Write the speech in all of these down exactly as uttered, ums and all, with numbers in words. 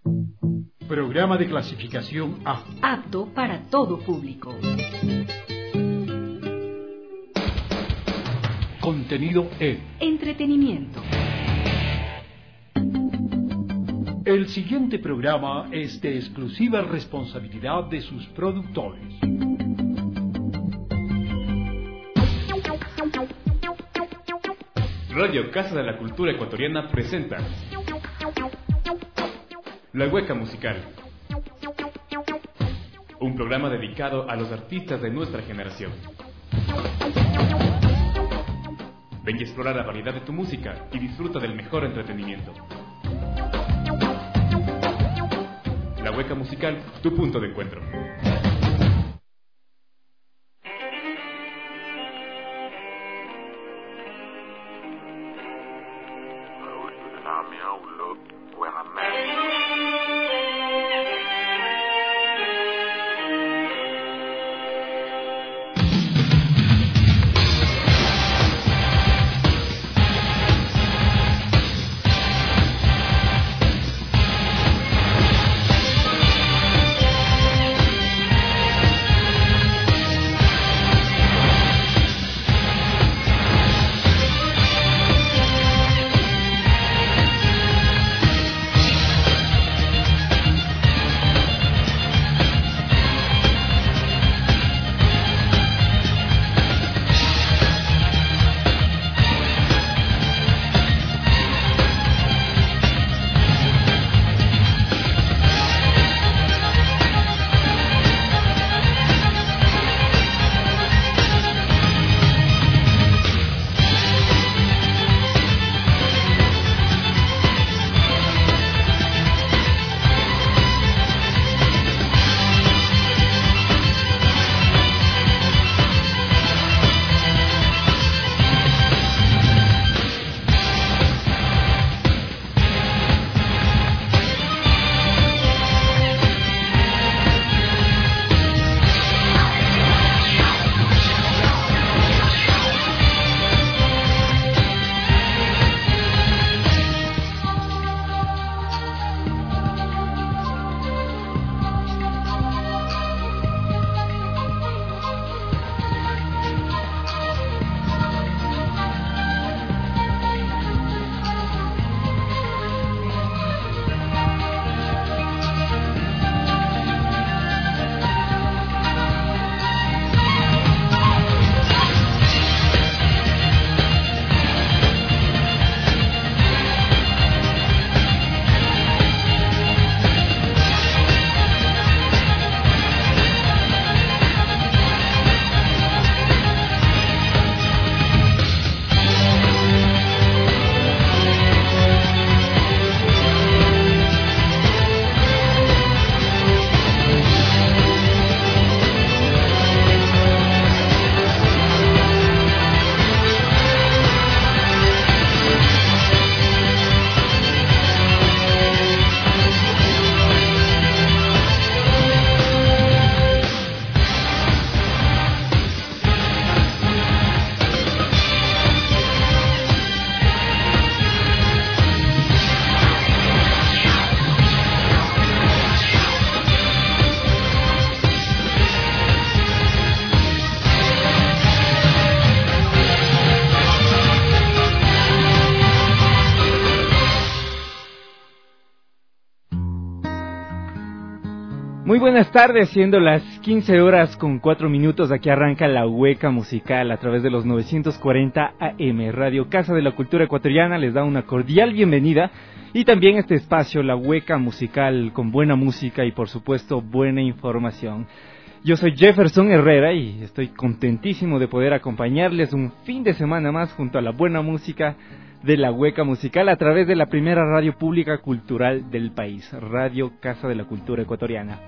Programa de clasificación A. Apto para todo público. Contenido E. Entretenimiento. El siguiente programa es de exclusiva responsabilidad de sus productores. Radio Casa de la Cultura Ecuatoriana presenta La Hueca Musical, un programa dedicado a los artistas de nuestra generación. Ven y explora la variedad de tu música y disfruta del mejor entretenimiento. La Hueca Musical, tu punto de encuentro. Muy buenas tardes, siendo las quince horas con cuatro minutos, aquí arranca La Hueca Musical a través de los novecientos cuarenta A M. Radio Casa de la Cultura Ecuatoriana les da una cordial bienvenida y también este espacio, La Hueca Musical, con buena música y por supuesto buena información. Yo soy Jefferson Herrera y estoy contentísimo de poder acompañarles un fin de semana más junto a la buena música de La Hueca Musical a través de la primera radio pública cultural del país, Radio Casa de la Cultura Ecuatoriana.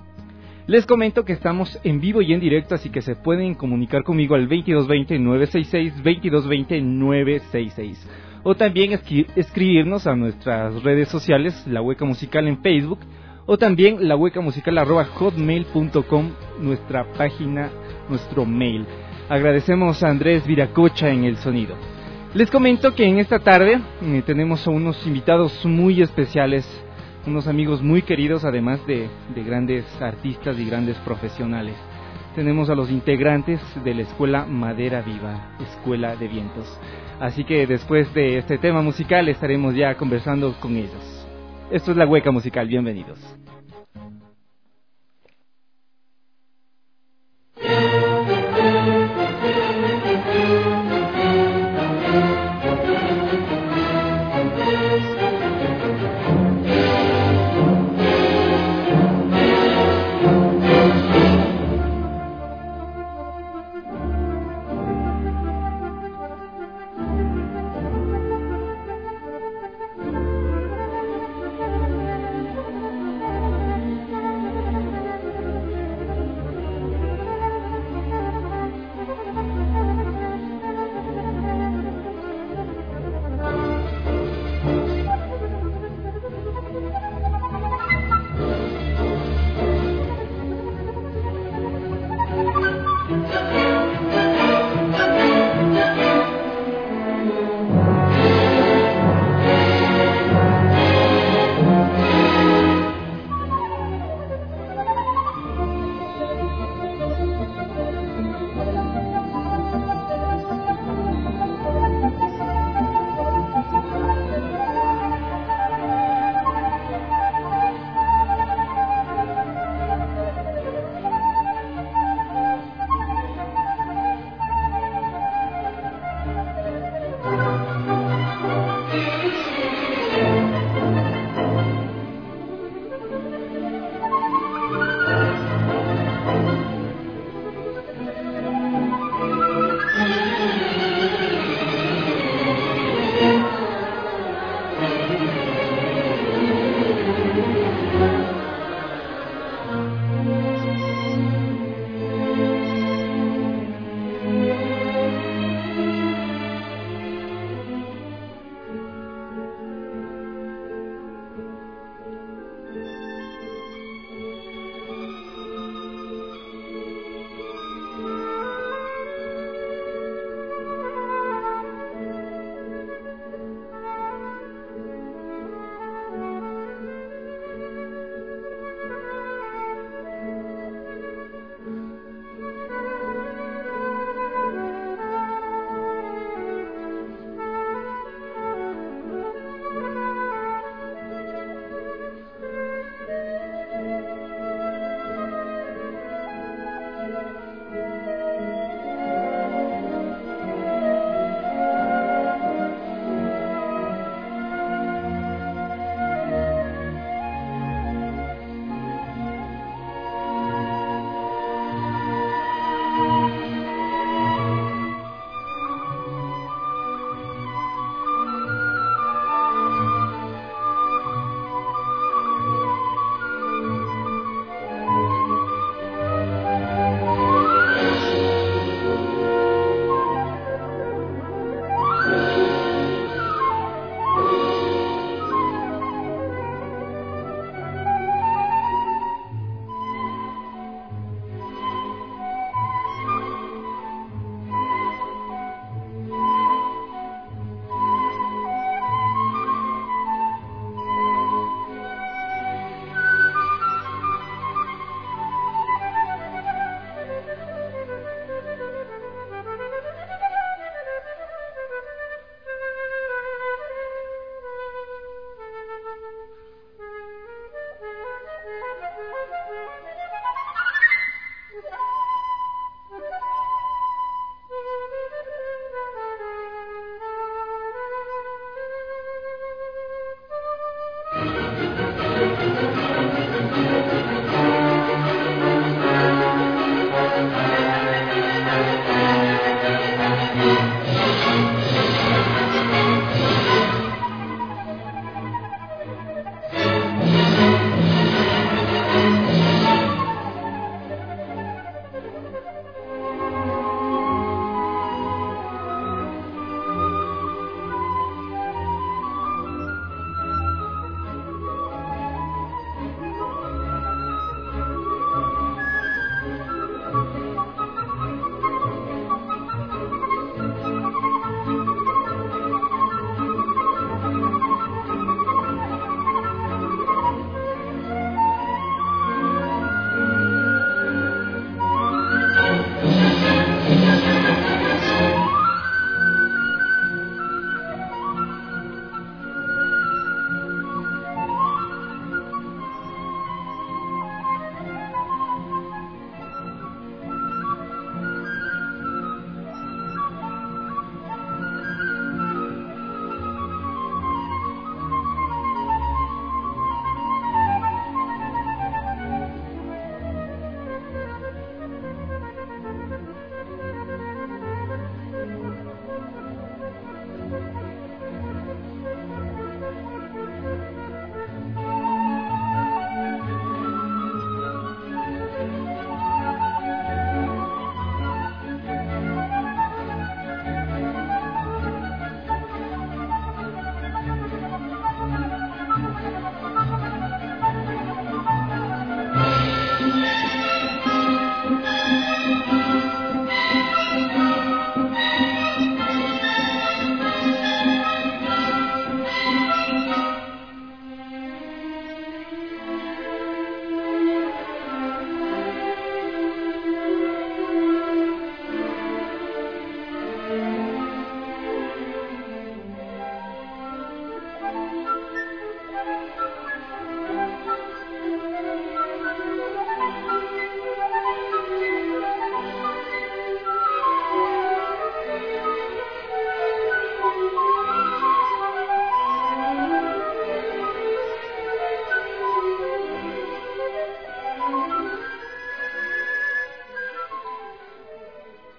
Les comento que estamos en vivo y en directo, así que se pueden comunicar conmigo al veintidós veinte, nueve sesenta y seis, veintidós veinte, nueve sesenta y seis. O también escri- escribirnos a nuestras redes sociales, La Hueca Musical en Facebook, o también la hueca musical arroba hotmail punto com, nuestra página, nuestro mail. Agradecemos a Andrés Viracocha en el sonido. Les comento que en esta tarde eh, tenemos a unos invitados muy especiales unos amigos muy queridos, además de, de grandes artistas y grandes profesionales. Tenemos a los integrantes de la Escuela Madera Viva, Escuela de Vientos. Así que después de este tema musical estaremos ya conversando con ellos. Esto es La Hueca Musical, bienvenidos.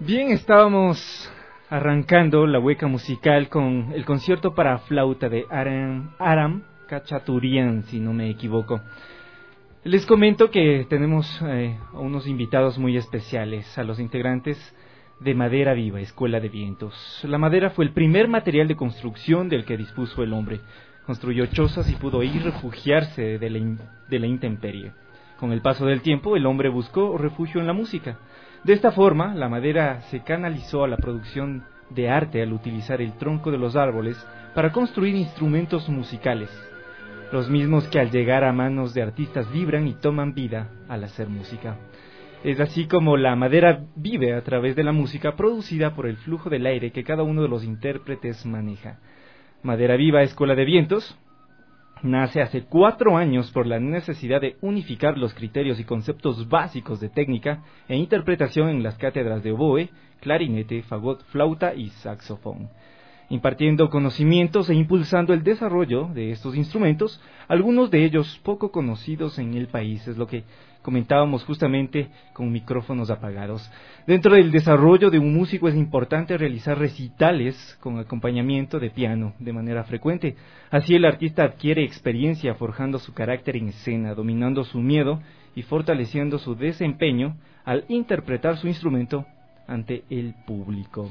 Bien, estábamos arrancando la hueca musical con el concierto para flauta de Aram, Aram Khachaturian, si no me equivoco. Les comento que tenemos eh, unos invitados muy especiales, a los integrantes de Madera Viva, Escuela de Vientos. La madera fue el primer material de construcción del que dispuso el hombre. Construyó chozas y pudo ir refugiarse de la, in, de la intemperie. Con el paso del tiempo, el hombre buscó refugio en la música. De esta forma, la madera se canalizó a la producción de arte al utilizar el tronco de los árboles para construir instrumentos musicales, los mismos que al llegar a manos de artistas vibran y toman vida al hacer música. Es así como la madera vive a través de la música producida por el flujo del aire que cada uno de los intérpretes maneja. Madera Viva, Escuela de Vientos, nace hace cuatro años por la necesidad de unificar los criterios y conceptos básicos de técnica e interpretación en las cátedras de oboe, clarinete, fagot, flauta y saxofón, impartiendo conocimientos e impulsando el desarrollo de estos instrumentos, algunos de ellos poco conocidos en el país, es lo que comentábamos justamente con micrófonos apagados. Dentro del desarrollo de un músico es importante realizar recitales con acompañamiento de piano de manera frecuente. Así el artista adquiere experiencia forjando su carácter en escena, dominando su miedo y fortaleciendo su desempeño al interpretar su instrumento ante el público.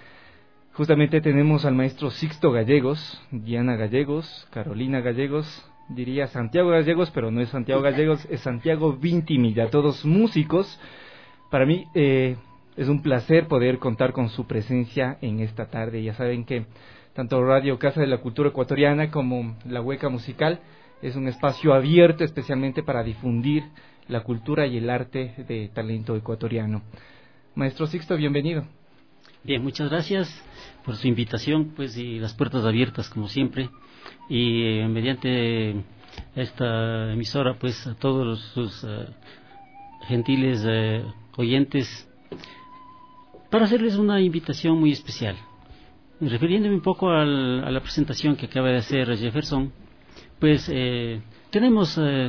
Justamente tenemos al maestro Sixto Gallegos, Diana Gallegos, Carolina Gallegos, diría Santiago Gallegos, pero no es Santiago Gallegos, es Santiago Vintimilla, todos músicos. Para mí eh, es un placer poder contar con su presencia en esta tarde. Ya saben que tanto Radio Casa de la Cultura Ecuatoriana como la Hueca Musical es un espacio abierto especialmente para difundir la cultura y el arte de talento ecuatoriano. Maestro Sixto, bienvenido. Bien, muchas gracias por su invitación, pues, y las puertas abiertas como siempre, y eh, mediante esta emisora, pues, a todos sus uh, gentiles uh, oyentes, para hacerles una invitación muy especial. Refiriéndome un poco al, a la presentación que acaba de hacer Jefferson, pues eh, tenemos eh,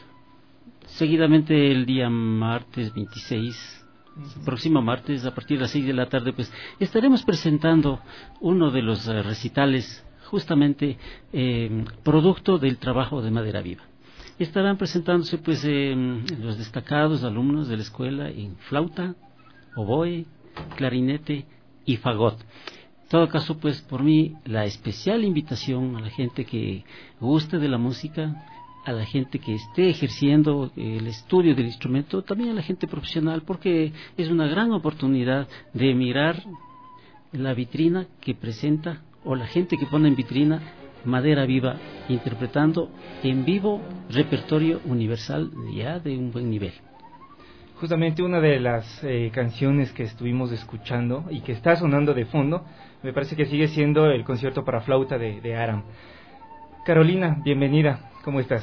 seguidamente el día martes veintiséis, próximo martes, a partir de las seis de la tarde, pues estaremos presentando uno de los uh, recitales justamente eh, producto del trabajo de Madera Viva. Estarán presentándose pues eh, los destacados alumnos de la escuela en flauta, oboe, clarinete y fagot. En todo caso, pues por mí la especial invitación a la gente que guste de la música, a la gente que esté ejerciendo el estudio del instrumento, también a la gente profesional, porque es una gran oportunidad de mirar la vitrina que presenta, o la gente que pone en vitrina Madera Viva, interpretando en vivo repertorio universal ya de un buen nivel. Justamente una de las eh, canciones que estuvimos escuchando y que está sonando de fondo, me parece que sigue siendo el concierto para flauta de, de Aram. Carolina, bienvenida, ¿cómo estás?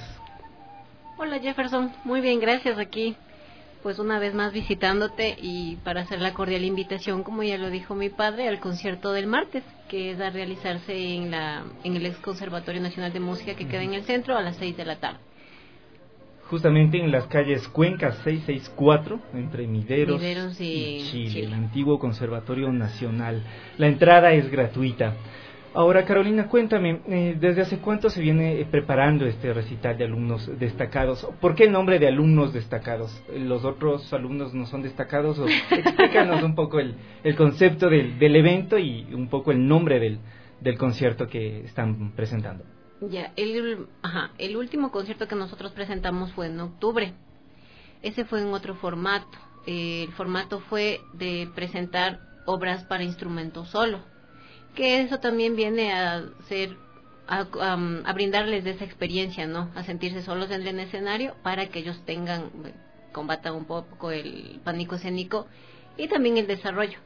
Hola Jefferson, muy bien, gracias. Aquí pues una vez más visitándote y para hacer la cordial invitación, como ya lo dijo mi padre, al concierto del martes, que es a realizarse en la en el ex Conservatorio Nacional de Música que queda en el centro a las seis de la tarde. Justamente en las calles Cuenca seiscientos sesenta y cuatro, entre Mideros, Mideros y, y Chile, Chile, el antiguo Conservatorio Nacional. La entrada es gratuita. Ahora, Carolina, cuéntame, eh, ¿desde hace cuánto se viene preparando este recital de alumnos destacados? ¿Por qué el nombre de alumnos destacados? ¿Los otros alumnos no son destacados? O explícanos un poco el, el concepto del, del evento y un poco el nombre del, del concierto que están presentando. Ya, el, ajá, el último concierto que nosotros presentamos fue en octubre. Ese fue en otro formato. Eh, el formato fue de presentar obras para instrumento solo, que eso también viene a ser a, a, a brindarles de esa experiencia, ¿no? A sentirse solos en el escenario para que ellos tengan, combatan un poco el pánico escénico y también el desarrollo.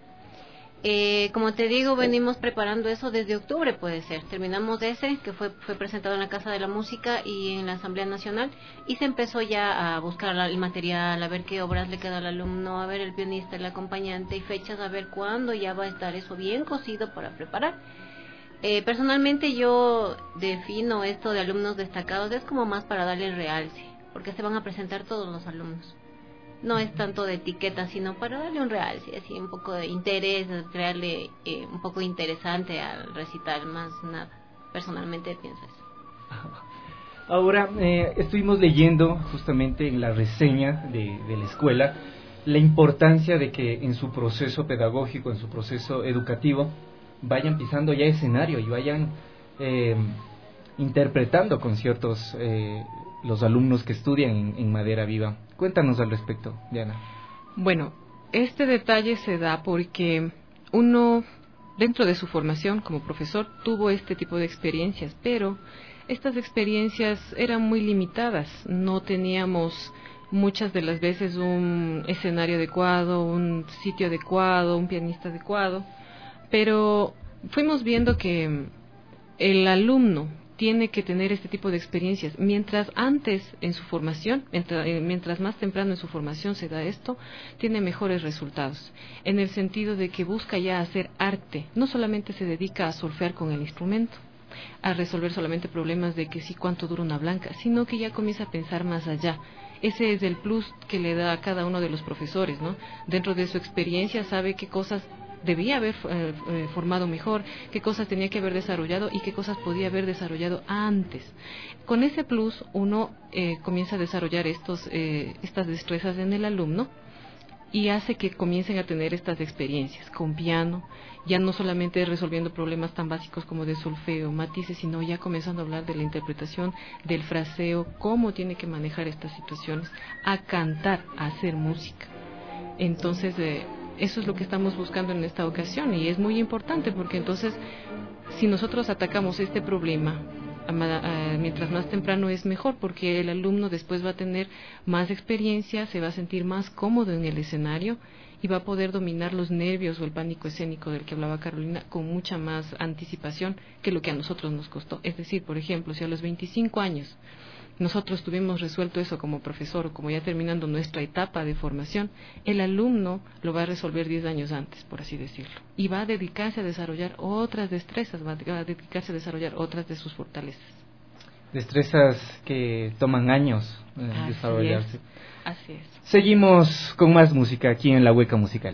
Eh, como te digo, venimos preparando eso desde octubre, puede ser. Terminamos ese, que fue fue presentado en la Casa de la Música y en la Asamblea Nacional, y se empezó ya a buscar el material, a ver qué obras le queda al alumno, a ver el pianista, el acompañante y fechas, a ver cuándo ya va a estar eso bien cocido para preparar. Eh, personalmente yo defino esto de alumnos destacados, es como más para darle realce, porque se van a presentar todos los alumnos. no es tanto de etiqueta, sino para darle un realce, así un poco de interés, crearle eh, un poco interesante al recital, más nada. Personalmente pienso eso. Ahora, eh, estuvimos leyendo justamente en la reseña de, de la escuela la importancia de que en su proceso pedagógico, en su proceso educativo, vayan pisando ya escenario y vayan eh, interpretando conciertos eh, los alumnos que estudian en, en Madera Viva. Cuéntanos al respecto, Diana. Bueno, este detalle se da porque uno, dentro de su formación como profesor, tuvo este tipo de experiencias, pero estas experiencias eran muy limitadas. No teníamos muchas de las veces un escenario adecuado, un sitio adecuado, un pianista adecuado, pero fuimos viendo que el alumno tiene que tener este tipo de experiencias. Mientras antes en su formación, mientras, mientras más temprano en su formación se da esto, tiene mejores resultados, en el sentido de que busca ya hacer arte, no solamente se dedica a solfear con el instrumento, a resolver solamente problemas de que sí, cuánto dura una blanca, sino que ya comienza a pensar más allá. Ese es el plus que le da a cada uno de los profesores, ¿no? Dentro de su experiencia sabe qué cosas debía haber eh, eh, formado mejor, qué cosas tenía que haber desarrollado y qué cosas podía haber desarrollado antes. Con ese plus uno eh, comienza a desarrollar estos, eh, estas destrezas en el alumno y hace que comiencen a tener estas experiencias con piano, ya no solamente resolviendo problemas tan básicos como de solfeo, matices, sino ya comenzando a hablar de la interpretación, del fraseo, cómo tiene que manejar estas situaciones, a cantar, a hacer música. Entonces, eh, eso es lo que estamos buscando en esta ocasión y es muy importante porque entonces, si nosotros atacamos este problema, mientras más temprano es mejor, porque el alumno después va a tener más experiencia, se va a sentir más cómodo en el escenario y va a poder dominar los nervios o el pánico escénico del que hablaba Carolina con mucha más anticipación que lo que a nosotros nos costó. Es decir, por ejemplo, si a los veinticinco años nosotros tuvimos resuelto eso como profesor o como ya terminando nuestra etapa de formación, el alumno lo va a resolver diez años antes, por así decirlo, y va a dedicarse a desarrollar otras destrezas, va a dedicarse a desarrollar otras de sus fortalezas. Destrezas que toman años eh, así desarrollarse. Es, así es. Seguimos con más música aquí en La Hueca Musical.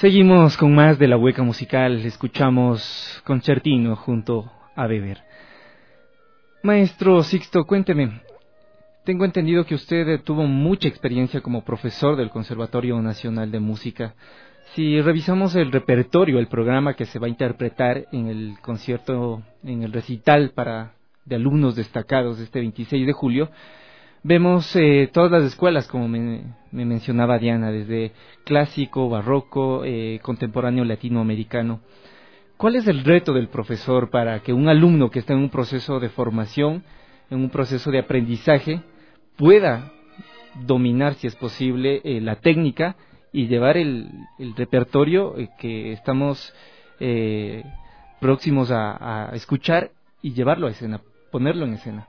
Seguimos con más de la Hueca Musical, escuchamos Concertino junto a Weber. Maestro Sixto, cuénteme, tengo entendido que usted tuvo mucha experiencia como profesor del Conservatorio Nacional de Música. Si revisamos el repertorio, el programa que se va a interpretar en el concierto, en el recital para de alumnos destacados este veintiséis de julio, vemos eh, todas las escuelas, como me, me mencionaba Diana, desde clásico, barroco, eh, contemporáneo latinoamericano. ¿Cuál es el reto del profesor para que un alumno que está en un proceso de formación, en un proceso de aprendizaje, pueda dominar, si es posible, eh, la técnica y llevar el, el repertorio eh, que estamos eh, próximos a, a escuchar y llevarlo a escena, ponerlo en escena?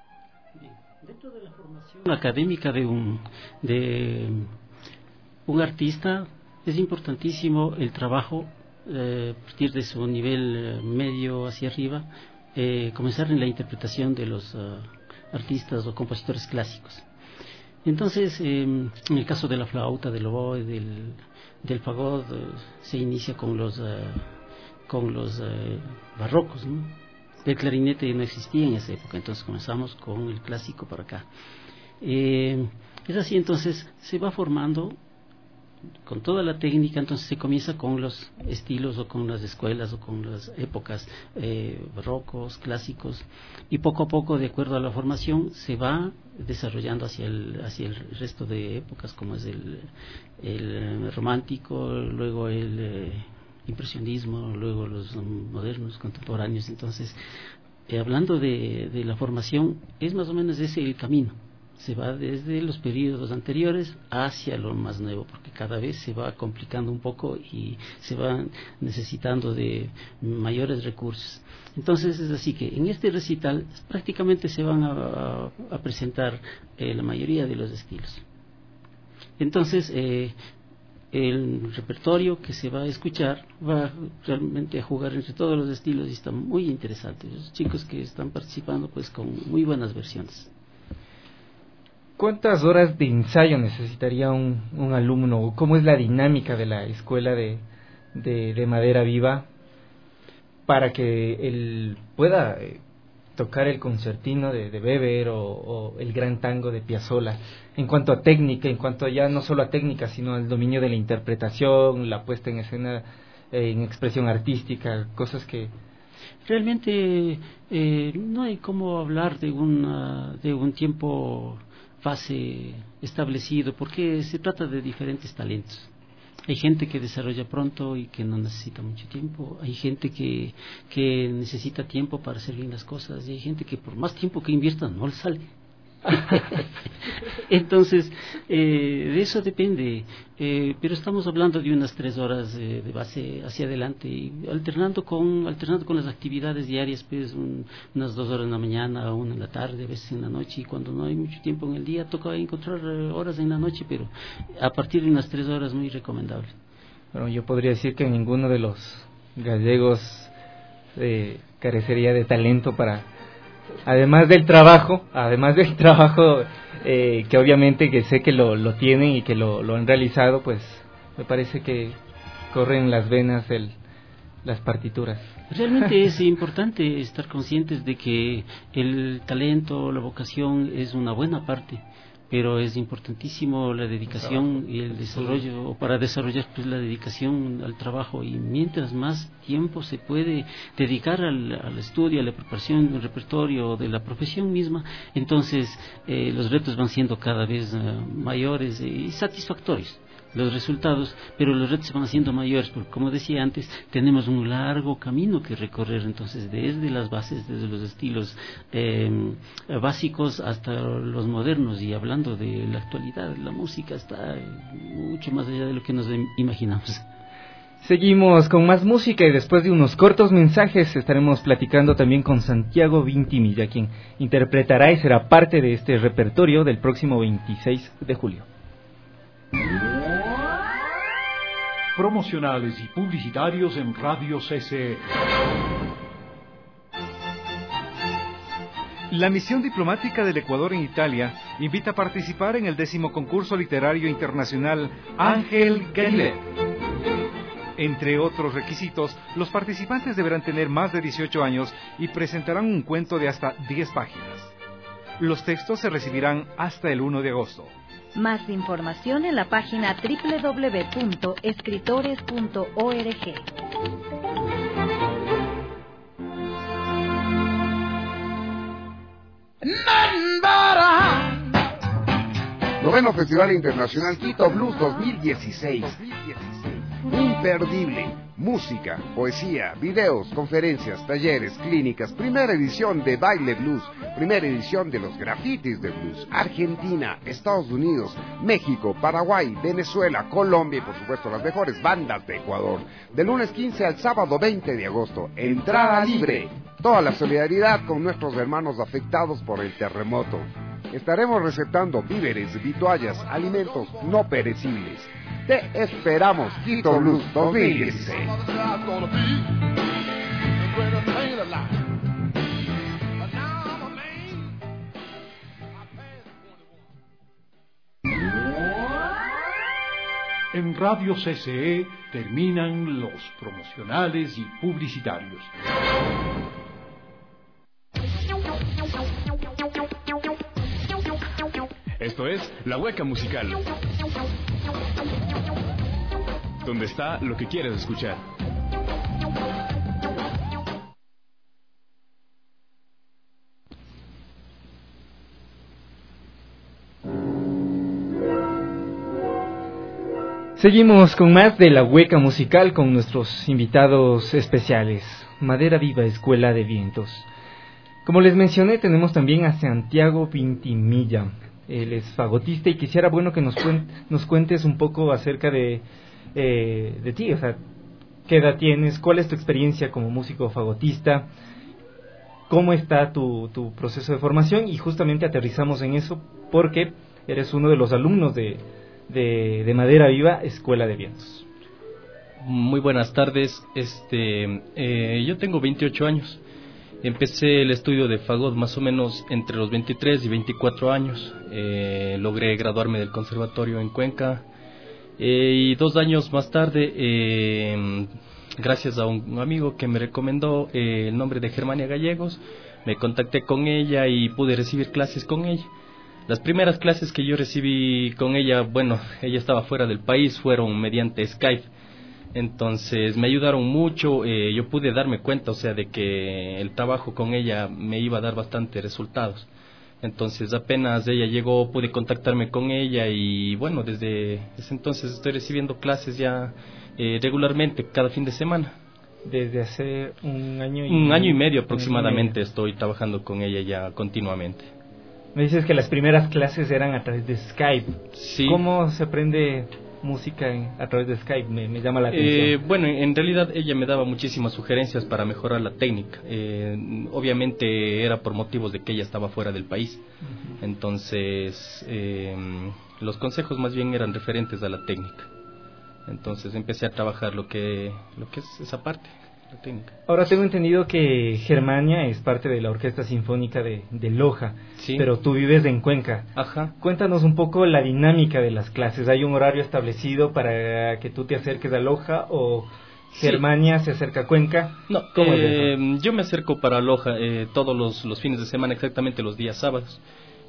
Dentro de la formación académica de un, de un artista es importantísimo el trabajo eh, a partir de su nivel eh, medio hacia arriba, eh, comenzar en la interpretación de los uh, artistas o compositores clásicos. Entonces, eh, en el caso de la flauta, del oboe, del, del fagot, eh, se inicia con los, uh, con los uh, barrocos, ¿no? El clarinete no existía en esa época, entonces comenzamos con el clásico para acá. Eh, es así, entonces se va formando con toda la técnica, entonces se comienza con los estilos o con las escuelas o con las épocas eh, barrocos, clásicos, y poco a poco, de acuerdo a la formación, se va desarrollando hacia el, hacia el resto de épocas, como es el, el romántico, luego el eh, impresionismo, luego los modernos, contemporáneos. Entonces, eh, hablando de, de la formación, es más o menos ese el camino. Se va desde los periodos anteriores hacia lo más nuevo, porque cada vez se va complicando un poco y se va necesitando de mayores recursos. Entonces es así que en este recital prácticamente se van a, a presentar eh, la mayoría de los estilos. Entonces eh, el repertorio que se va a escuchar va realmente a jugar entre todos los estilos y está muy interesante. Los chicos que están participando pues con muy buenas versiones. ¿Cuántas horas de ensayo necesitaría un, un alumno? ¿Cómo es la dinámica de la escuela de, de, de Madera Viva para que él pueda eh, tocar el concertino de, de Weber o, o el gran tango de Piazzolla? En cuanto a técnica, en cuanto ya no solo a técnica, sino al dominio de la interpretación, la puesta en escena, eh, en expresión artística, cosas que... Realmente eh, no hay cómo hablar de, una, de un tiempo fase establecido, porque se trata de diferentes talentos. Hay gente que desarrolla pronto y que no necesita mucho tiempo, hay gente que, que necesita tiempo para hacer bien las cosas, y hay gente que por más tiempo que invierta no le sale. Entonces, eh, de eso depende, eh, pero estamos hablando de unas tres horas eh, de base hacia adelante, y alternando con alternando con las actividades diarias, pues un, unas dos horas en la mañana, una en la tarde, a veces en la noche, y cuando no hay mucho tiempo en el día toca encontrar eh, horas en la noche, pero a partir de unas tres horas muy recomendable. Bueno, yo podría decir que ninguno de los gallegos eh, carecería de talento para... Además del trabajo, además del trabajo eh, que obviamente que sé que lo, lo tienen y que lo, lo han realizado, pues me parece que corren las venas el, las partituras. Realmente es importante estar conscientes de que el talento, la vocación es una buena parte, pero es importantísimo la dedicación y el desarrollo, o para desarrollar pues la dedicación al trabajo, y mientras más tiempo se puede dedicar al, al estudio, a la preparación del repertorio de la profesión misma, entonces eh, los retos van siendo cada vez uh, mayores y satisfactorios los resultados, pero los retos se van haciendo mayores, porque como decía antes, tenemos un largo camino que recorrer, entonces desde las bases, desde los estilos eh, básicos hasta los modernos, y hablando de la actualidad, la música está mucho más allá de lo que nos imaginamos. Seguimos con más música y después de unos cortos mensajes estaremos platicando también con Santiago Vintimilla, quien interpretará y será parte de este repertorio del próximo veintiséis de julio. Promocionales y publicitarios en Radio C C. La misión diplomática del Ecuador en Italia invita a participar en el décimo concurso literario internacional Ángel Galileo. Entre otros requisitos, los participantes deberán tener más de dieciocho años y presentarán un cuento de hasta diez páginas. Los textos se recibirán hasta el primero de agosto. Más información en la página doble u doble u doble u punto escritores punto org. Noveno Festival Internacional Quito Blues dos mil dieciséis. Imperdible. Música, poesía, videos, conferencias, talleres, clínicas. Primera edición de Baile Blues. Primera edición de los grafitis de blues. Argentina, Estados Unidos, México, Paraguay, Venezuela, Colombia y por supuesto las mejores bandas de Ecuador. Del lunes quince al sábado veinte de agosto. Entrada libre. Toda la solidaridad con nuestros hermanos afectados por el terremoto. Estaremos receptando víveres, vituallas, alimentos no perecibles. Te esperamos, Quito Blues dos mil dieciséis. En Radio C C E terminan los promocionales y publicitarios. Esto es La Hueca Musical, donde está lo que quieres escuchar. Seguimos con más de La Hueca Musical con nuestros invitados especiales. Madera Viva, Escuela de Vientos. Como les mencioné, tenemos también a Santiago Vintimilla. Él es fagotista y quisiera, bueno, que nos, cuen- nos cuentes un poco acerca de, eh, de ti, o sea, qué edad tienes, cuál es tu experiencia como músico fagotista, cómo está tu, tu proceso de formación, y justamente aterrizamos en eso porque eres uno de los alumnos de, de, de Madera Viva, Escuela de Vientos. Muy buenas tardes, este, eh, yo tengo veintiocho años. Empecé el estudio de fagot más o menos entre los veintitrés y veinticuatro años. Eh, logré graduarme del conservatorio en Cuenca. Eh, y dos años más tarde, eh, gracias a un amigo que me recomendó eh, el nombre de Germania Gallegos, me contacté con ella y pude recibir clases con ella. Las primeras clases que yo recibí con ella, bueno, ella estaba fuera del país, fueron mediante Skype. Entonces me ayudaron mucho, eh, yo pude darme cuenta, o sea, de que el trabajo con ella me iba a dar bastantes resultados. Entonces apenas ella llegó, pude contactarme con ella y bueno, desde ese entonces estoy recibiendo clases ya eh, regularmente, cada fin de semana. Desde hace un año y Un año y medio aproximadamente estoy trabajando con ella ya continuamente. Me dices que las primeras clases eran a través de Skype. Sí. ¿Cómo se aprende música en, a través de Skype? Me, me llama la atención. Eh, bueno, en realidad ella me daba muchísimas sugerencias para mejorar la técnica. Eh, obviamente era por motivos de que ella estaba fuera del país. Uh-huh. Entonces, eh, los consejos más bien eran referentes a la técnica. Entonces empecé a trabajar lo que, lo que es esa parte, la técnica. Ahora tengo entendido que Germania es parte de la Orquesta Sinfónica de, de Loja, sí. Pero tú vives en Cuenca. Ajá. Cuéntanos un poco la dinámica de las clases. ¿Hay un horario establecido para que tú te acerques a Loja o Germania sí. se acerca a Cuenca? No, ¿Cómo eh, es eso? Yo me acerco para Loja eh, todos los, los fines de semana, exactamente los días sábados.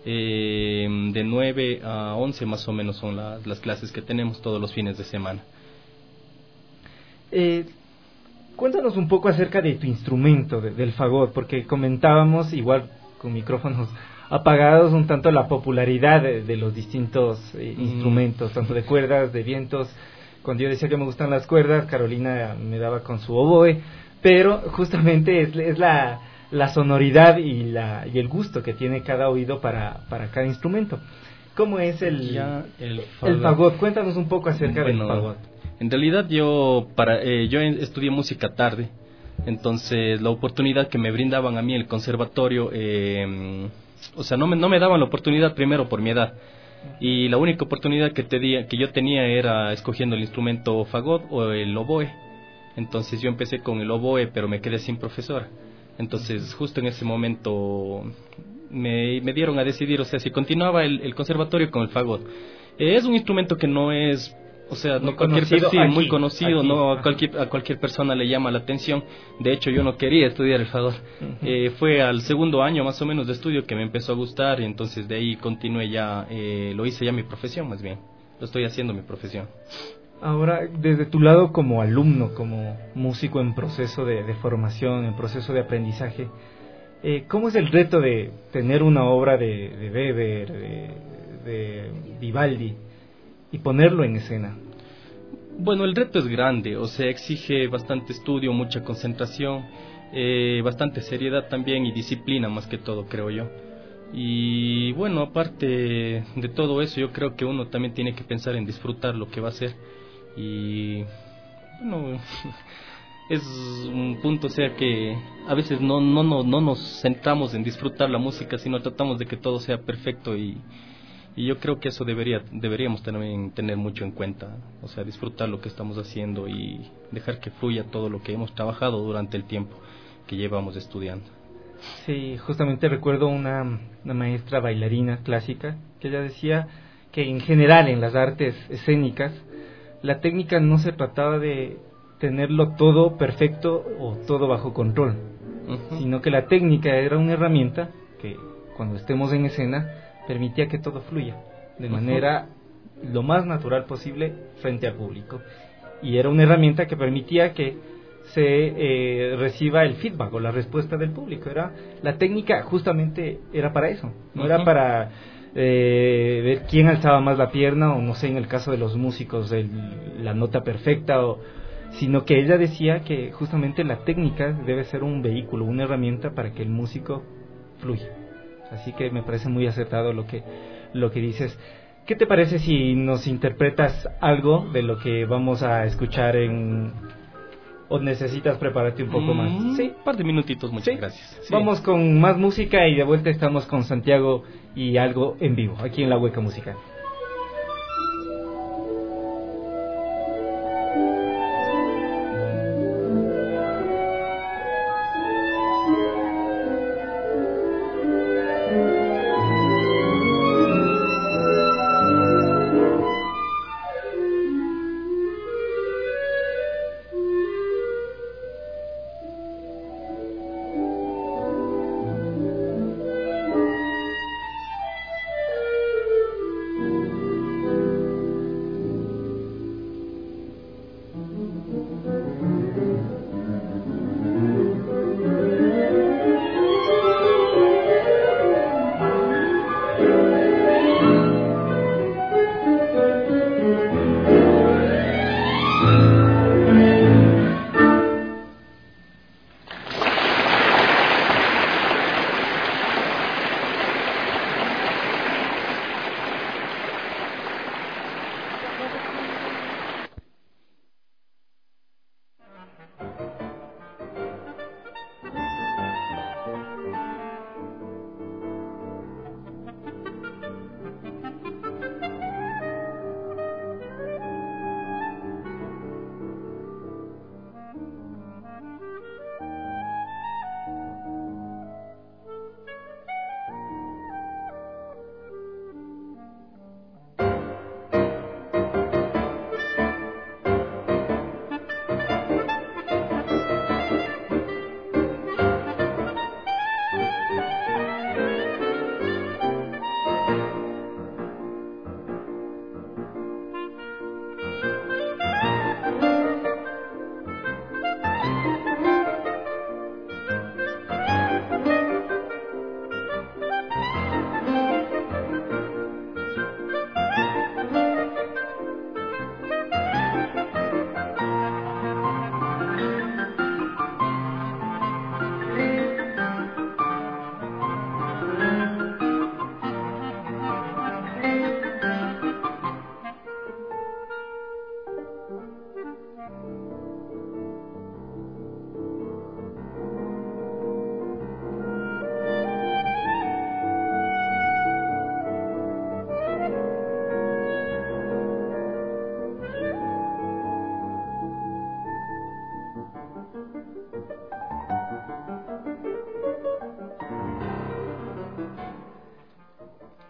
Eh, de nueve a once más o menos son la, las clases que tenemos todos los fines de semana. Eh, cuéntanos un poco acerca de tu instrumento, de, del fagot, porque comentábamos, igual con micrófonos apagados, un tanto la popularidad de, de los distintos eh, mm. instrumentos, tanto de cuerdas, de vientos. Cuando yo decía que me gustan las cuerdas, Carolina me daba con su oboe, pero justamente es, es la... la sonoridad y la y el gusto que tiene cada oído para, para cada instrumento. ¿Cómo es el, ya, el, fagot. el fagot? Cuéntanos un poco acerca bueno, del fagot. En realidad yo para eh, yo estudié música tarde, entonces la oportunidad que me brindaban a mí el conservatorio, eh, o sea, no me, no me daban la oportunidad primero por mi edad, y la única oportunidad que, te di, que yo tenía era escogiendo el instrumento fagot o el oboe. Entonces yo empecé con el oboe, pero me quedé sin profesora. Entonces, justo en ese momento me, me dieron a decidir, o sea, si continuaba el, el conservatorio con el fagot. Eh, es un instrumento que no es O sea, muy no cualquier conocido persona, aquí, muy conocido, aquí, no a ajá. cualquier, a cualquier persona le llama la atención. De hecho, yo no quería estudiar el Fagor. Ujú. Eh, fue al segundo año más o menos de estudio que me empezó a gustar y entonces de ahí continué ya, eh, lo hice ya mi profesión más bien. Lo estoy haciendo mi profesión. Ahora, desde tu lado como alumno, como músico en proceso de, de formación, en proceso de aprendizaje, eh, ¿cómo es el reto de tener una obra de, de Weber, de, de Vivaldi, y ponerlo en escena? Bueno, el reto es grande, o sea, exige bastante estudio, mucha concentración, eh, bastante seriedad también y disciplina más que todo, creo yo. Y bueno, aparte de todo eso, yo creo que uno también tiene que pensar en disfrutar lo que va a hacer. Y bueno, es un punto, o sea, que a veces no, no, no, no nos centramos en disfrutar la música, sino tratamos de que todo sea perfecto y... Y yo creo que eso debería, deberíamos también tener mucho en cuenta, o sea, disfrutar lo que estamos haciendo y dejar que fluya todo lo que hemos trabajado durante el tiempo que llevamos estudiando. Sí, justamente recuerdo una, una maestra bailarina clásica que ella decía que en general en las artes escénicas la técnica no se trataba de tenerlo todo perfecto o todo bajo control, uh-huh. sino que la técnica era una herramienta que cuando estemos en escena permitía que todo fluya de manera uh-huh. lo más natural posible frente al público, y era una herramienta que permitía que se eh, reciba el feedback o la respuesta del público. Era la técnica, justamente era para eso, no uh-huh. era para eh, ver quién alzaba más la pierna, o no sé, en el caso de los músicos el, la nota perfecta, o, sino que ella decía que justamente la técnica debe ser un vehículo, una herramienta para que el músico fluya. Así que me parece muy acertado lo que, lo que dices. ¿Qué te parece si nos interpretas algo de lo que vamos a escuchar en... ¿O necesitas prepararte un poco mm, más? Sí, un par de minutitos, muchas ¿Sí? gracias. Sí. Vamos con más música y de vuelta estamos con Santiago y algo en vivo, aquí en La Hueca Musical.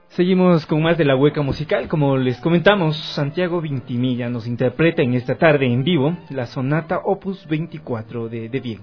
Seguimos con más de la hueca musical. Como les comentamos, Santiago Vintimilla nos interpreta en esta tarde en vivo la sonata opus veinticuatro de De Bien.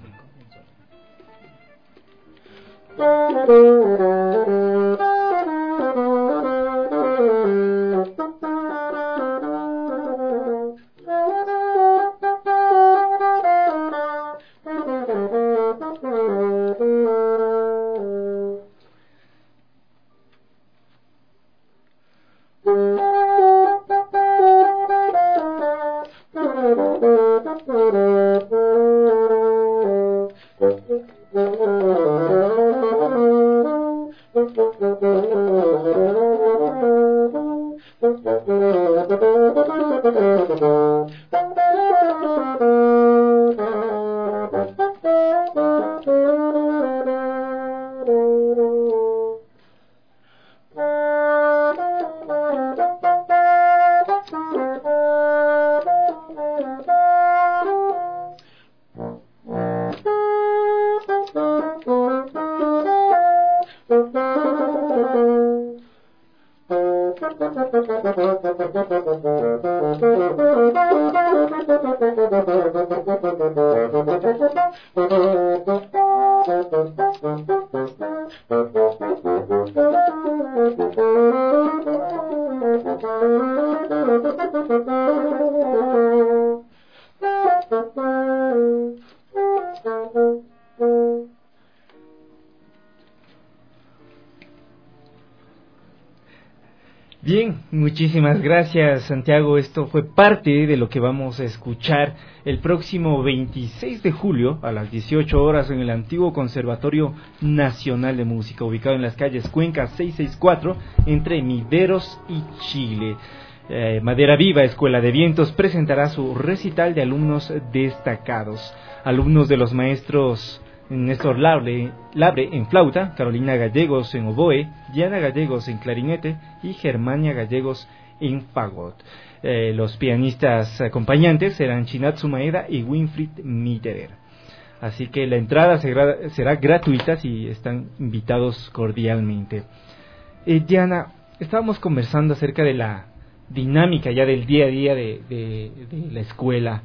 Bien, muchísimas gracias, Santiago. Esto fue parte de lo que vamos a escuchar el próximo veintiséis de julio a las dieciocho horas en el antiguo Conservatorio Nacional de Música, ubicado en las calles Cuenca seiscientos sesenta y cuatro entre Mideros y Chile. Eh, Madera Viva, Escuela de Vientos, presentará su recital de alumnos destacados, alumnos de los maestros Néstor Labre, Labre en flauta, Carolina Gallegos en oboe, Diana Gallegos en clarinete y Germania Gallegos en fagot. Eh, los pianistas acompañantes serán Chinatsu Maeda y Winfried Mitterer. Así que la entrada será, será gratuita si están invitados cordialmente. Eh, Diana, estábamos conversando acerca de la dinámica ya del día a día de, de, de la escuela.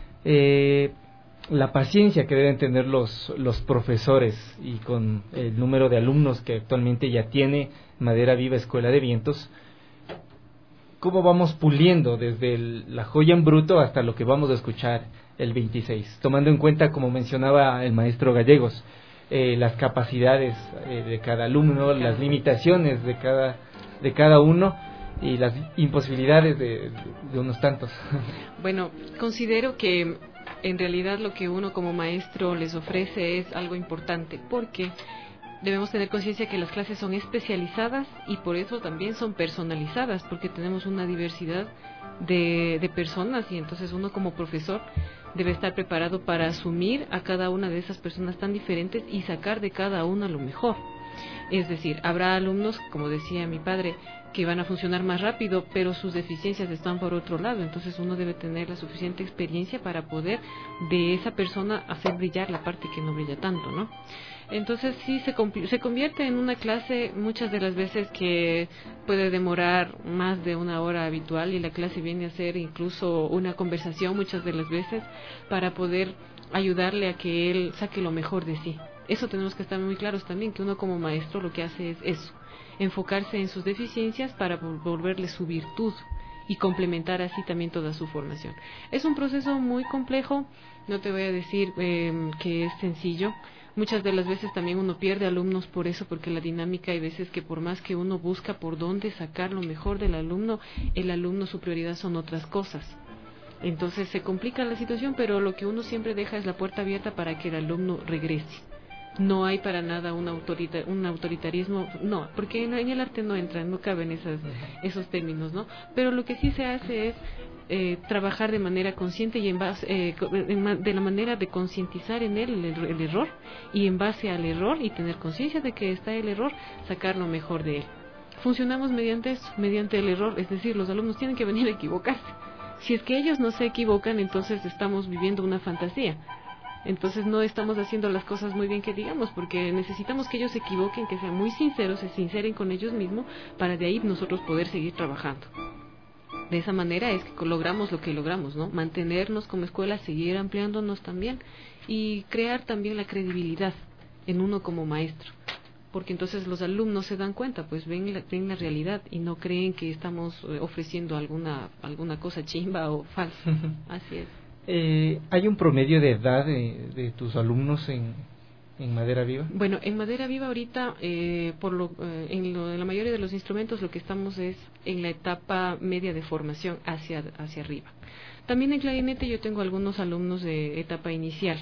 Eh, la paciencia que deben tener los, los profesores y con el número de alumnos que actualmente ya tiene Madera Viva Escuela de Vientos, cómo vamos puliendo desde el, la joya en bruto hasta lo que vamos a escuchar el veintiséis, tomando en cuenta, como mencionaba el maestro Gallegos, eh, las capacidades eh, de cada alumno, las limitaciones de cada, de cada uno y las imposibilidades de, de unos tantos. Bueno, considero que en realidad lo que uno como maestro les ofrece es algo importante, porque debemos tener conciencia que las clases son especializadas y por eso también son personalizadas, porque tenemos una diversidad de, de personas y entonces uno como profesor debe estar preparado para asumir a cada una de esas personas tan diferentes y sacar de cada una lo mejor. Es decir, habrá alumnos, como decía mi padre, que van a funcionar más rápido, pero sus deficiencias están por otro lado, entonces uno debe tener la suficiente experiencia para poder de esa persona hacer brillar la parte que no brilla tanto, ¿no? Entonces sí se, se convierte en una clase muchas de las veces que puede demorar más de una hora habitual y la clase viene a ser incluso una conversación muchas de las veces para poder ayudarle a que él saque lo mejor de sí. Eso tenemos que estar muy claros también, que uno como maestro lo que hace es eso, enfocarse en sus deficiencias para volverle su virtud y complementar así también toda su formación. Es un proceso muy complejo, no te voy a decir eh, que es sencillo. Muchas de las veces también uno pierde alumnos por eso, porque la dinámica hay veces que por más que uno busca por dónde sacar lo mejor del alumno, el alumno su prioridad son otras cosas. Entonces se complica la situación, pero lo que uno siempre deja es la puerta abierta para que el alumno regrese. No hay para nada un, autorita, un autoritarismo, no, porque en, en el arte no entran, no caben esas, esos términos, ¿no? Pero lo que sí se hace es eh, trabajar de manera consciente y en base, eh, en, de la manera de concientizar en él el, el error y en base al error y tener conciencia de que está el error, sacar lo mejor de él. Funcionamos mediante eso, mediante el error, es decir, los alumnos tienen que venir a equivocarse. Si es que ellos no se equivocan, entonces estamos viviendo una fantasía. Entonces no estamos haciendo las cosas muy bien que digamos, porque necesitamos que ellos se equivoquen, que sean muy sinceros, se sinceren con ellos mismos, para de ahí nosotros poder seguir trabajando. De esa manera es que logramos lo que logramos, ¿no? Mantenernos como escuela, seguir ampliándonos también y crear también la credibilidad en uno como maestro. Porque entonces los alumnos se dan cuenta, pues ven la, ven la realidad y no creen que estamos ofreciendo alguna alguna cosa chimba o falsa. Así es. Eh, ¿Hay un promedio de edad de, de tus alumnos en, en Madera Viva? Bueno, en Madera Viva ahorita, eh, por lo, eh, en, lo, en la mayoría de los instrumentos lo que estamos es en la etapa media de formación hacia, hacia arriba. También en clarinete yo tengo algunos alumnos de etapa inicial.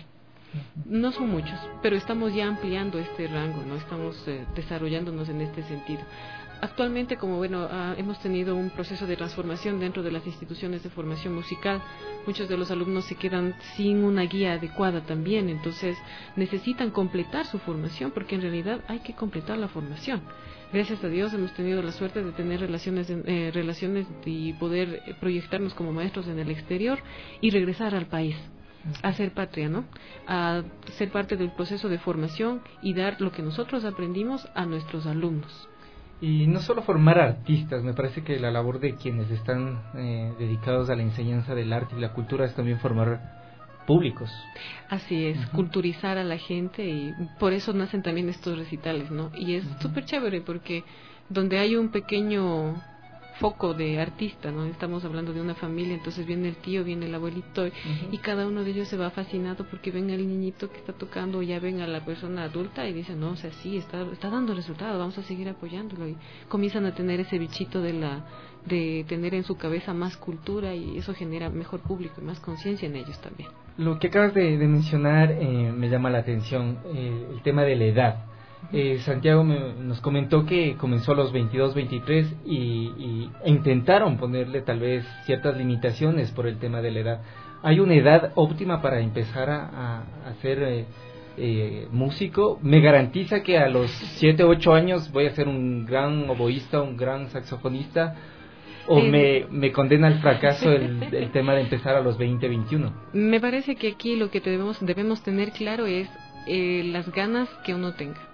No son muchos, pero estamos ya ampliando este rango, no estamos eh, desarrollándonos en este sentido. Actualmente, como bueno, uh, hemos tenido un proceso de transformación dentro de las instituciones de formación musical, muchos de los alumnos se quedan sin una guía adecuada también, entonces necesitan completar su formación, porque en realidad hay que completar la formación. Gracias a Dios hemos tenido la suerte de tener relaciones, eh, relaciones y poder proyectarnos como maestros en el exterior y regresar al país. A ser patria, ¿no? A ser parte del proceso de formación y dar lo que nosotros aprendimos a nuestros alumnos. Y no solo formar artistas, me parece que la labor de quienes están eh, dedicados a la enseñanza del arte y la cultura es también formar públicos. Así es, uh-huh. Culturizar a la gente, y por eso nacen también estos recitales, ¿no? Y es súper uh-huh. chévere porque donde hay un pequeño foco de artista, ¿no? Estamos hablando de una familia, entonces viene el tío, viene el abuelito, uh-huh. y cada uno de ellos se va fascinado porque ven al niñito que está tocando, o ya ven a la persona adulta y dicen, no, o sea, sí, está, está dando resultado, vamos a seguir apoyándolo, y comienzan a tener ese bichito de la de tener en su cabeza más cultura, y eso genera mejor público y más conciencia en ellos también. Lo que acabas de, de mencionar eh, me llama la atención, eh, el tema de la edad. Eh, Santiago me, nos comentó que comenzó a los veintidós, veintitrés y, y e intentaron ponerle tal vez ciertas limitaciones por el tema de la edad. ¿Hay una edad óptima para empezar a, a, a ser eh, eh, músico? ¿Me garantiza que a los siete o ocho años voy a ser un gran oboísta, un gran saxofonista? ¿O eh, me, me condena al fracaso el, el tema de empezar a los veinte, veintiuno? Me parece que aquí lo que debemos, debemos tener claro es eh, las ganas que uno tenga.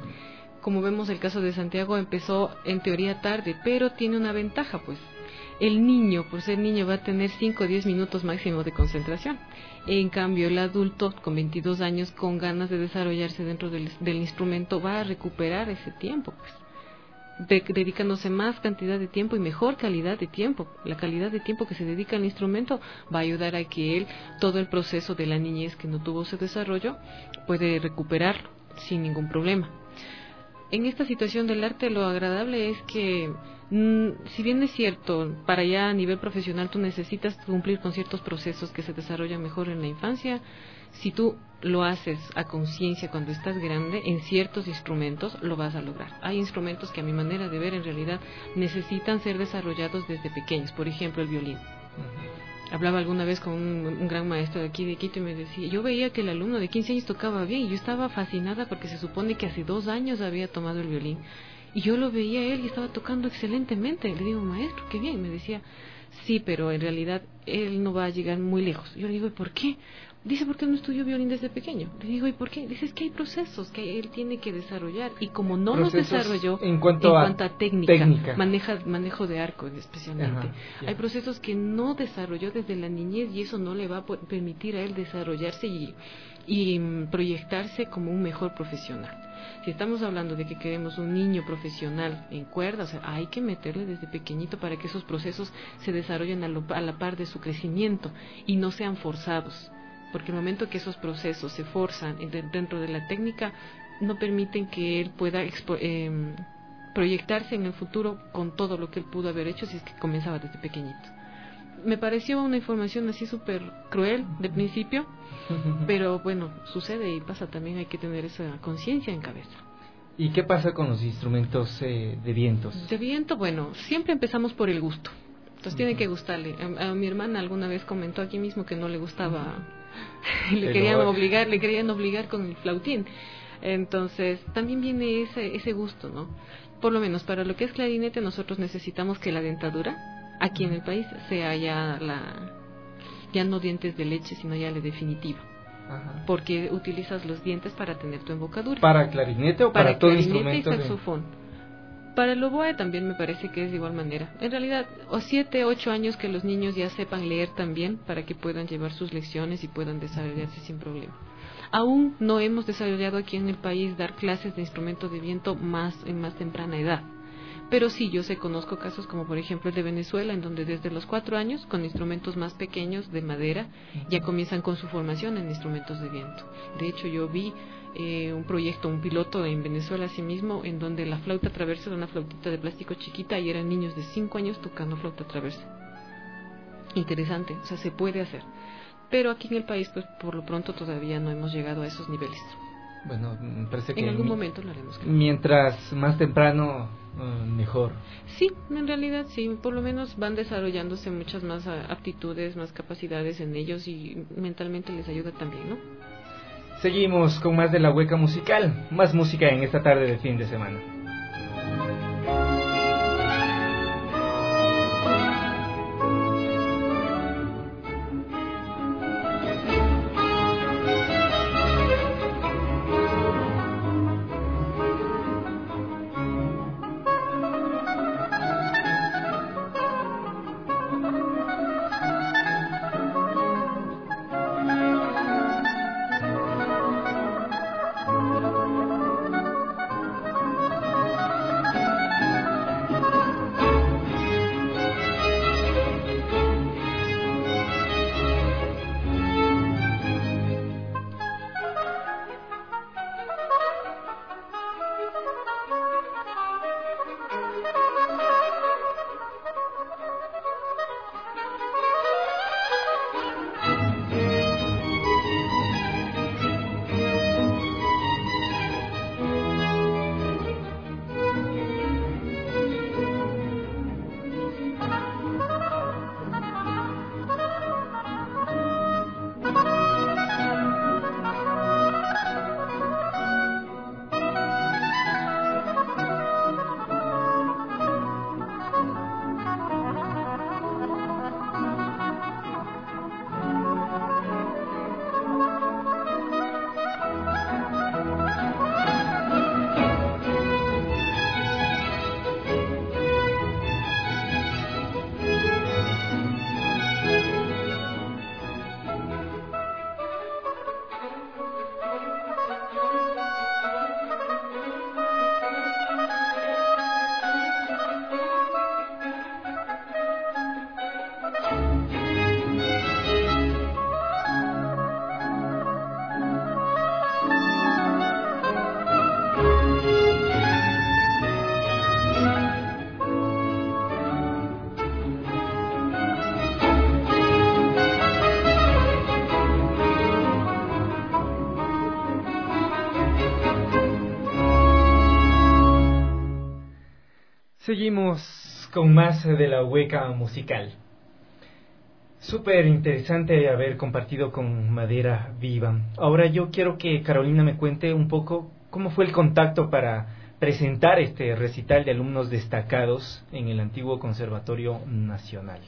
Como vemos el caso de Santiago, empezó en teoría tarde, pero tiene una ventaja, pues el niño, por ser niño, va a tener cinco o diez minutos máximo de concentración. En cambio, el adulto con veintidós años, con ganas de desarrollarse dentro del, del instrumento, va a recuperar ese tiempo, pues de, dedicándose más cantidad de tiempo y mejor calidad de tiempo. La calidad de tiempo que se dedica al instrumento va a ayudar a que él, todo el proceso de la niñez que no tuvo ese desarrollo, puede recuperarlo sin ningún problema. En esta situación del arte, lo agradable es que, mmm, si bien es cierto, para ya a nivel profesional tú necesitas cumplir con ciertos procesos que se desarrollan mejor en la infancia, si tú lo haces a conciencia cuando estás grande, en ciertos instrumentos lo vas a lograr. Hay instrumentos que a mi manera de ver en realidad necesitan ser desarrollados desde pequeños, por ejemplo el violín. Uh-huh. Hablaba alguna vez con un, un gran maestro de aquí de Quito y me decía, yo veía que el alumno de quince años tocaba bien y yo estaba fascinada porque se supone que hace dos años había tomado el violín y yo lo veía a él y estaba tocando excelentemente. Le digo, maestro, qué bien. Me decía, sí, pero en realidad él no va a llegar muy lejos. Yo le digo, ¿y por qué? Dice, ¿por qué no estudió violín desde pequeño? Le digo, ¿y por qué? Dice, es que hay procesos que él tiene que desarrollar y como no los desarrolló en cuanto, en a, cuanto a técnica, técnica. Maneja, manejo de arco especialmente. Ajá, yeah. Hay procesos que no desarrolló desde la niñez y eso no le va a permitir a él desarrollarse y, y proyectarse como un mejor profesional. Si estamos hablando de que queremos un niño profesional en cuerda, o sea, hay que meterle desde pequeñito para que esos procesos se desarrollen a, lo, a la par de su crecimiento y no sean forzados. Porque el momento que esos procesos se forzan dentro de la técnica, no permiten que él pueda expo- eh, proyectarse en el futuro con todo lo que él pudo haber hecho si es que comenzaba desde pequeñito. Me pareció una información así súper cruel de principio, pero bueno, sucede y pasa también, hay que tener esa conciencia en cabeza. ¿Y qué pasa con los instrumentos eh, de vientos? De viento, bueno, siempre empezamos por el gusto. Entonces uh-huh. tiene que gustarle. A, a mi hermana alguna vez comentó aquí mismo que no le gustaba... le Pero... querían obligar, le querían obligar con el flautín. Entonces, también viene ese ese gusto, ¿no? Por lo menos para lo que es clarinete, nosotros necesitamos que la dentadura aquí en el país sea ya la ya no dientes de leche, sino ya la definitiva. Ajá. Porque utilizas los dientes para tener tu embocadura. ¿Para clarinete o para, para todo instrumento? Para clarinete y saxofón. De... Para el oboe también me parece que es de igual manera. En realidad, o siete, ocho años que los niños ya sepan leer también para que puedan llevar sus lecciones y puedan desarrollarse sin problema. Aún no hemos desarrollado aquí en el país dar clases de instrumento de viento más en más temprana edad. Pero sí, yo sé, conozco casos como por ejemplo el de Venezuela, en donde desde los cuatro años, con instrumentos más pequeños de madera, ya comienzan con su formación en instrumentos de viento. De hecho, yo vi eh, un proyecto, un piloto en Venezuela asimismo, en donde la flauta traversa era una flautita de plástico chiquita y eran niños de cinco años tocando flauta traversa. Interesante, o sea, se puede hacer. Pero aquí en el país, pues por lo pronto todavía no hemos llegado a esos niveles. Bueno, me parece que en algún mi, momento lo haremos. Claro. Mientras más temprano, uh, mejor. Sí, en realidad sí, por lo menos van desarrollándose muchas más aptitudes, más capacidades en ellos y mentalmente les ayuda también, ¿no? Seguimos con más de La Hueca Musical, más música en esta tarde de fin de semana. Seguimos con más de La Hueca Musical. Súper interesante haber compartido con Madera Viva. Ahora yo quiero que Carolina me cuente un poco cómo fue el contacto para presentar este recital de alumnos destacados en el antiguo Conservatorio Nacional.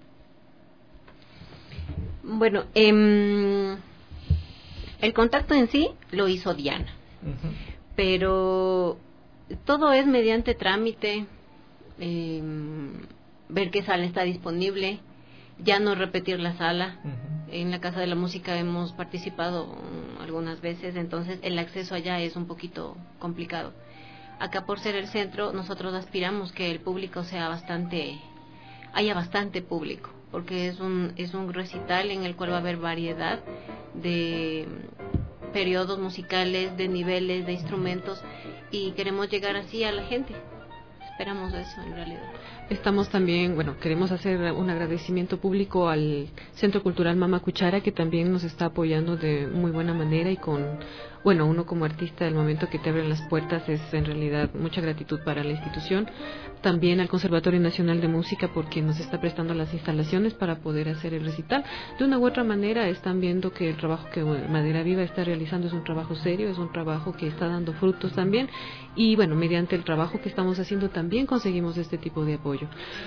Bueno, eh, el contacto en sí lo hizo Diana, uh-huh. Pero todo es mediante trámite. Eh, ver qué sala está disponible, ya no repetir la sala. Uh-huh. En la Casa de la Música hemos participado um, algunas veces, entonces el acceso allá es un poquito complicado. Acá, por ser el centro, nosotros aspiramos que el público sea bastante, haya bastante público, porque es un es un recital en el cual va a haber variedad de periodos musicales, de niveles, de instrumentos, y queremos llegar así a la gente. Esperamos eso en realidad. Estamos también, bueno, queremos hacer un agradecimiento público al Centro Cultural Mama Cuchara, que también nos está apoyando de muy buena manera y con, bueno, uno como artista, el momento que te abren las puertas es en realidad mucha gratitud para la institución. También al Conservatorio Nacional de Música, porque nos está prestando las instalaciones para poder hacer el recital. De una u otra manera están viendo que el trabajo que Madera Viva está realizando es un trabajo serio, es un trabajo que está dando frutos también, y bueno, mediante el trabajo que estamos haciendo también conseguimos este tipo de apoyo.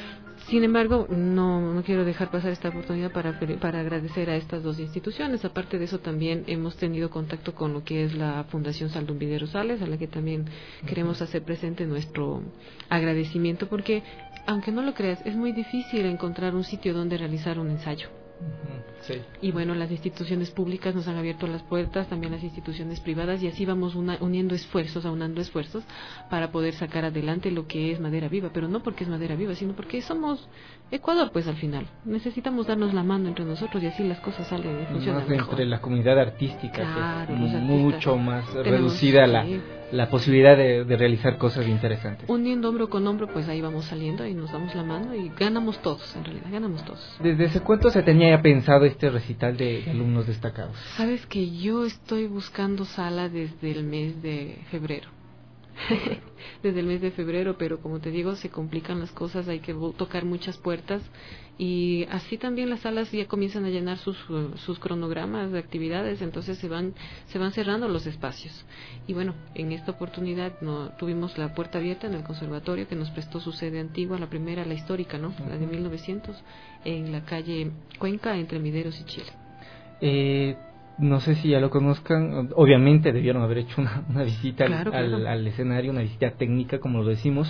Sin embargo, no, no quiero dejar pasar esta oportunidad para, para agradecer a estas dos instituciones. Aparte de eso, también hemos tenido contacto con lo que es la Fundación Saldumide Rosales, a la que también uh-huh. queremos hacer presente nuestro agradecimiento, porque, aunque no lo creas, es muy difícil encontrar un sitio donde realizar un ensayo. Sí. Y bueno, las instituciones públicas nos han abierto las puertas, también las instituciones privadas, y así vamos una, uniendo esfuerzos, aunando esfuerzos para poder sacar adelante lo que es Madera Viva, pero no porque es Madera Viva, sino porque somos Ecuador, pues al final necesitamos darnos la mano entre nosotros y así las cosas salen y funcionan más mejor. Entre la comunidad artística, claro, que es los artistas, mucho más tenemos, reducida la, sí. la posibilidad de, de realizar cosas interesantes. Uniendo hombro con hombro, pues ahí vamos saliendo y nos damos la mano y ganamos todos, en realidad, ganamos todos. ¿Desde hace cuánto se tenía ya pensado este recital de, de alumnos destacados? Sabes que yo estoy buscando sala desde el mes de febrero. Desde el mes de febrero, pero como te digo, se complican las cosas, hay que tocar muchas puertas y así también las salas ya comienzan a llenar sus sus cronogramas de actividades, entonces se van se van cerrando los espacios. Y bueno, en esta oportunidad no tuvimos la puerta abierta en el conservatorio, que nos prestó su sede antigua, la primera, la histórica, ¿no? La de mil novecientos, en la calle Cuenca, entre Mideros y Chile. Eh No sé si ya lo conozcan, obviamente debieron haber hecho una, una visita claro, al, claro. Al, al escenario, una visita técnica, como lo decimos.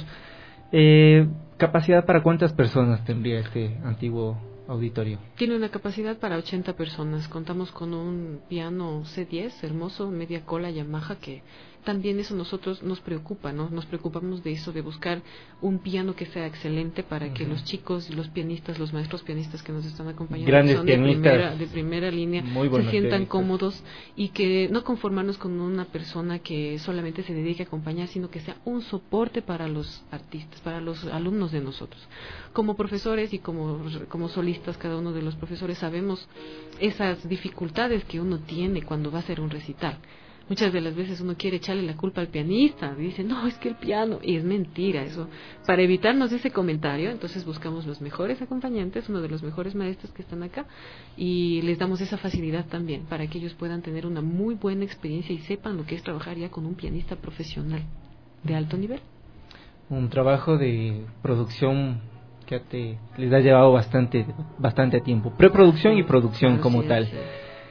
Eh, ¿Capacidad para cuántas personas tendría este antiguo auditorio? Tiene una capacidad para ochenta personas. Contamos con un piano C diez hermoso, media cola Yamaha, que también eso nosotros nos preocupa, ¿no? Nos preocupamos de eso, de buscar un piano que sea excelente para uh-huh. que los chicos, los pianistas, los maestros pianistas que nos están acompañando, grandes que son de pianistas, primera, de primera línea, se sientan pianistas. Cómodos y que no conformarnos con una persona que solamente se dedique a acompañar, sino que sea un soporte para los artistas, para los alumnos de nosotros. Como profesores y como, como solistas, cada uno de los profesores sabemos esas dificultades que uno tiene cuando va a hacer un recital. Muchas de las veces uno quiere echarle la culpa al pianista, dice, no, es que el piano, y es mentira eso. Para evitarnos ese comentario, entonces buscamos los mejores acompañantes, uno de los mejores maestros que están acá, y les damos esa facilidad también, para que ellos puedan tener una muy buena experiencia y sepan lo que es trabajar ya con un pianista profesional de alto nivel. Un trabajo de producción que te, les ha llevado bastante, bastante tiempo, preproducción sí, y producción claro, como sí, tal. Sí.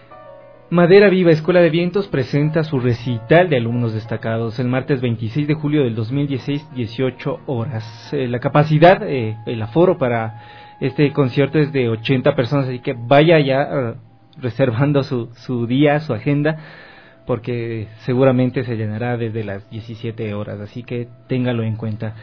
Madera Viva, Escuela de Vientos, presenta su recital de alumnos destacados el martes veintiséis de julio del dos mil dieciséis, dieciocho horas. Eh, la capacidad, eh, el aforo para este concierto es de ochenta personas, así que vaya ya uh, reservando su, su día, su agenda, porque seguramente se llenará desde las diecisiete horas, así que téngalo en cuenta.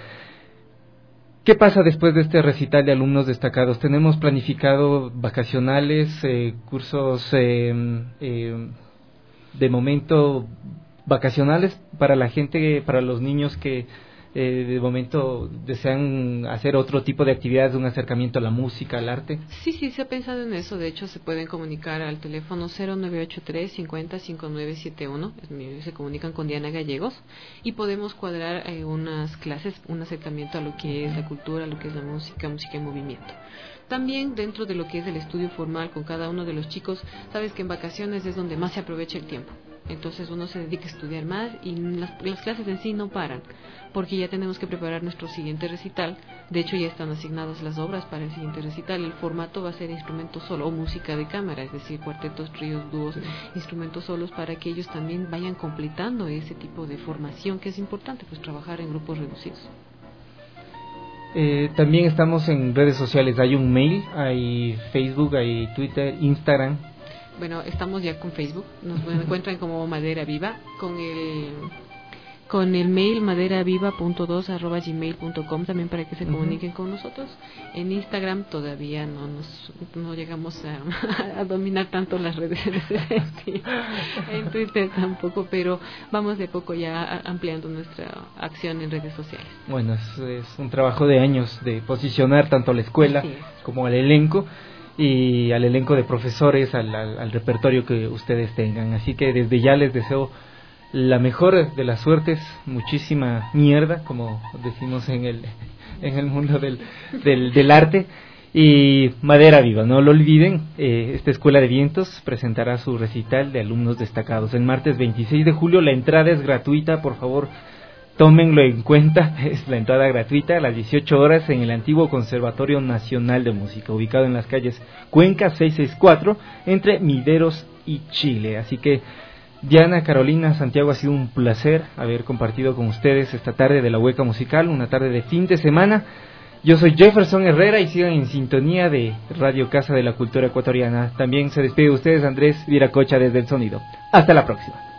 ¿Qué pasa después de este recital de alumnos destacados? Tenemos planificado vacacionales, eh, cursos eh, eh, de momento vacacionales para la gente, para los niños que eh, de momento desean hacer otro tipo de actividades, de un acercamiento a la música, al arte. Sí, sí, se ha pensado en eso. De hecho, se pueden comunicar al teléfono cero nueve ocho tres, cincuenta, cincuenta y nueve setenta y uno. Se comunican con Diana Gallegos y podemos cuadrar eh, unas clases, un acercamiento a lo que es la cultura, a lo que es la música, música en movimiento. También dentro de lo que es el estudio formal con cada uno de los chicos, sabes que en vacaciones es donde más se aprovecha el tiempo. Entonces uno se dedica a estudiar más y las, las clases en sí no paran, porque ya tenemos que preparar nuestro siguiente recital. De hecho ya están asignadas las obras para el siguiente recital. El formato va a ser instrumento solo o música de cámara, es decir, cuartetos, tríos, dúos, instrumentos solos, para que ellos también vayan completando ese tipo de formación que es importante, pues trabajar en grupos reducidos. Eh, también estamos en redes sociales, hay un mail, hay Facebook, hay Twitter, Instagram. Bueno, estamos ya con Facebook, nos encuentran como Madera Viva, con el con el mail maderaviva punto dos arroba gmail punto com también para que se comuniquen uh-huh. con nosotros. En Instagram todavía no nos no llegamos a, a dominar tanto las redes, en Twitter tampoco, pero vamos de poco ya ampliando nuestra acción en redes sociales. Bueno, es, es un trabajo de años de posicionar tanto a la escuela como al elenco, y al elenco de profesores, al, al, al repertorio que ustedes tengan. Así que desde ya les deseo la mejor de las suertes, muchísima mierda, como decimos en el en el mundo del, del, del arte, y Madera Viva. No lo olviden, eh, esta Escuela de Vientos presentará su recital de alumnos destacados el martes veintiséis de julio. La entrada es gratuita, por favor, tómenlo en cuenta, es la entrada gratuita a las dieciocho horas en el antiguo Conservatorio Nacional de Música, ubicado en las calles Cuenca seiscientos sesenta y cuatro, entre Mideros y Chile. Así que, Diana, Carolina, Santiago, ha sido un placer haber compartido con ustedes esta tarde de la Hueca Musical, una tarde de fin de semana. Yo soy Jefferson Herrera y sigan en sintonía de Radio Casa de la Cultura Ecuatoriana. También se despide de ustedes Andrés Viracocha desde el sonido. Hasta la próxima.